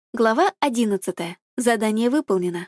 Глава 11. Задание выполнено.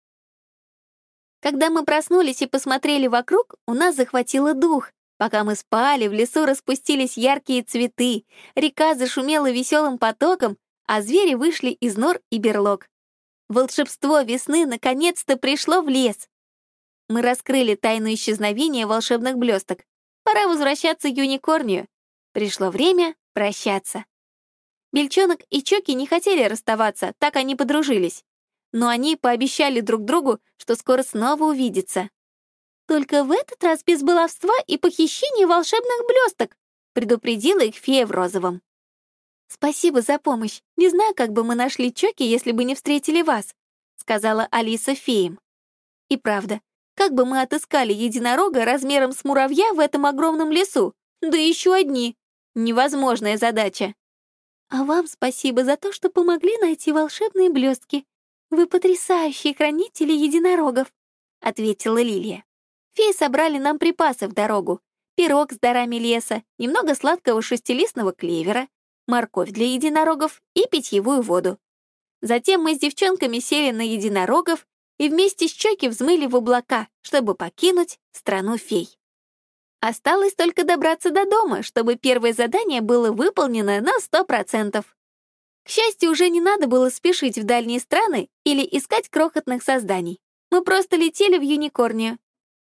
Когда мы проснулись и посмотрели вокруг, у нас захватило дух. Пока мы спали, в лесу распустились яркие цветы, река зашумела веселым потоком, а звери вышли из нор и берлог. Волшебство весны наконец-то пришло в лес. Мы раскрыли тайну исчезновения волшебных блесток. Пора возвращаться к юникорнию. Пришло время прощаться. Бельчонок и Чоки не хотели расставаться, так они подружились. Но они пообещали друг другу, что скоро снова увидятся. «Только в этот раз без баловства и похищения волшебных блесток», предупредила их фея в розовом. «Спасибо за помощь. Не знаю, как бы мы нашли Чоки, если бы не встретили вас», сказала Алиса феям. И правда, как бы мы отыскали единорога размером с муравья в этом огромном лесу? Да еще одни. Невозможная задача. «А вам спасибо за то, что помогли найти волшебные блестки. Вы потрясающие хранители единорогов», — ответила Лилия. Феи собрали нам припасы в дорогу. Пирог с дарами леса, немного сладкого шестилистного клевера, морковь для единорогов и питьевую воду. Затем мы с девчонками сели на единорогов и вместе с Чоки взмыли в облака, чтобы покинуть страну фей. Осталось только добраться до дома, чтобы первое задание было выполнено на 100%. К счастью, уже не надо было спешить в дальние страны или искать крохотных созданий. Мы просто летели в юникорнию.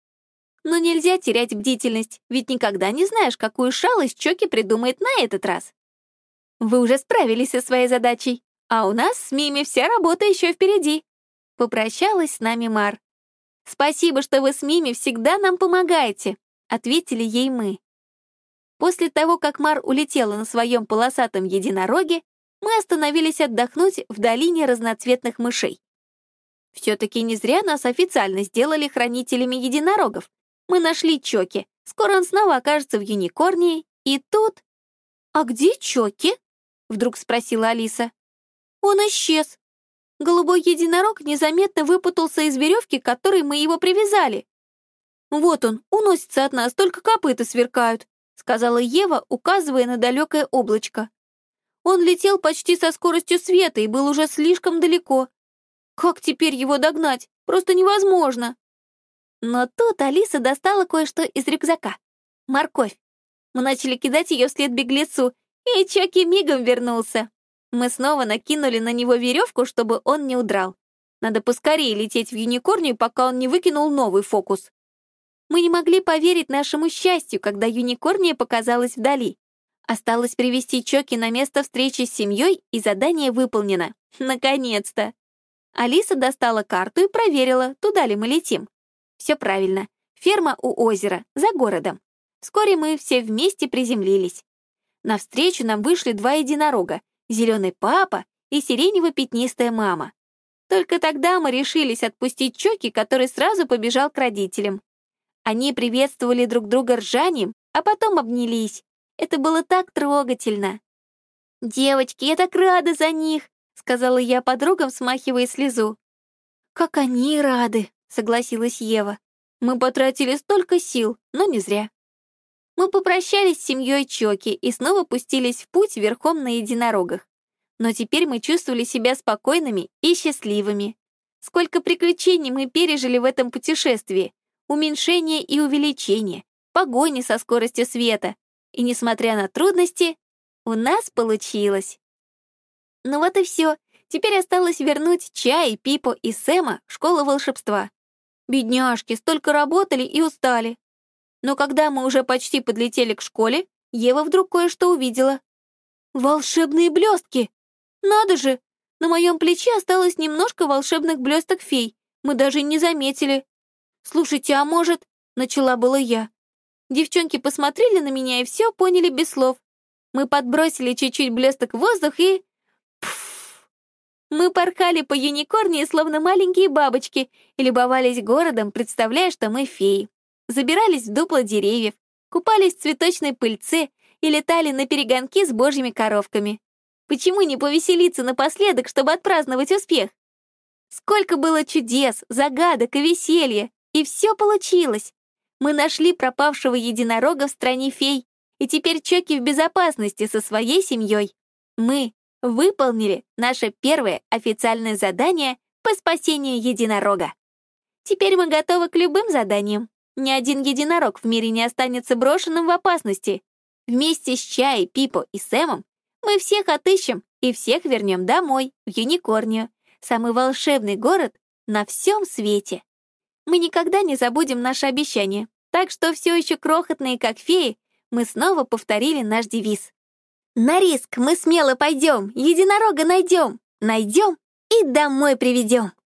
Но нельзя терять бдительность, ведь никогда не знаешь, какую шалость Чоки придумает на этот раз. Вы уже справились со своей задачей, а у нас с Мими вся работа еще впереди. Попрощалась с нами Мар. Спасибо, что вы с Мими всегда нам помогаете. — ответили ей мы. После того, как Мар улетела на своем полосатом единороге, мы остановились отдохнуть в долине разноцветных мышей. Все-таки не зря нас официально сделали хранителями единорогов. Мы нашли Чоки, скоро он снова окажется в юникорнии, и тут... «А где Чоки?» — вдруг спросила Алиса. «Он исчез. Голубой единорог незаметно выпутался из веревки, к которой мы его привязали. «Вот он, уносится от нас, только копыта сверкают», — сказала Ева, указывая на далекое облачко. Он летел почти со скоростью света и был уже слишком далеко. Как теперь его догнать? Просто невозможно. Но тут Алиса достала кое-что из рюкзака. Морковь. Мы начали кидать ее вслед беглецу, и Чоки мигом вернулся. Мы снова накинули на него веревку, чтобы он не удрал. Надо поскорее лететь в юникорнию, пока он не выкинул новый фокус. Мы не могли поверить нашему счастью, когда юникорния показалась вдали. Осталось привести Чоки на место встречи с семьей, и задание выполнено. Наконец-то! Алиса достала карту и проверила, туда ли мы летим. Все правильно. Ферма у озера, за городом. Вскоре мы все вместе приземлились. Навстречу нам вышли два единорога, зеленый папа и сиренево-пятнистая мама. Только тогда мы решились отпустить Чоки, который сразу побежал к родителям. Они приветствовали друг друга ржанием, а потом обнялись. Это было так трогательно. «Девочки, я так рада за них», — сказала я подругам, смахивая слезу. «Как они рады», — согласилась Ева. «Мы потратили столько сил, но не зря». Мы попрощались с семьей Чоки и снова пустились в путь верхом на единорогах. Но теперь мы чувствовали себя спокойными и счастливыми. Сколько приключений мы пережили в этом путешествии. Уменьшение и увеличение, погони со скоростью света. И несмотря на трудности, у нас получилось. Ну вот и все. Теперь осталось вернуть Чай, Пипо и Сэма в школу волшебства. Бедняжки, столько работали и устали. Но когда мы уже почти подлетели к школе, Ева вдруг кое-что увидела. Волшебные блестки! Надо же! На моем плече осталось немножко волшебных блесток фей. Мы даже не заметили. «Слушайте, а может...» — начала была я. Девчонки посмотрели на меня и все поняли без слов. Мы подбросили чуть-чуть блесток в воздух и... Пфф! Мы порхали по юникорнии, словно маленькие бабочки, и любовались городом, представляя, что мы феи. Забирались в дупла деревьев, купались в цветочной пыльце и летали на перегонки с божьими коровками. Почему не повеселиться напоследок, чтобы отпраздновать успех? Сколько было чудес, загадок и веселья! И все получилось. Мы нашли пропавшего единорога в стране фей, и теперь Чоки в безопасности со своей семьей. Мы выполнили наше первое официальное задание по спасению единорога. Теперь мы готовы к любым заданиям. Ни один единорог в мире не останется брошенным в опасности. Вместе с Чай, Пипо и Сэмом мы всех отыщем и всех вернем домой, в Юникорнию, самый волшебный город на всем свете. Мы никогда не забудем наше обещание, так что все еще крохотные, как феи, мы снова повторили наш девиз. На риск мы смело пойдем, единорога найдем и домой приведем.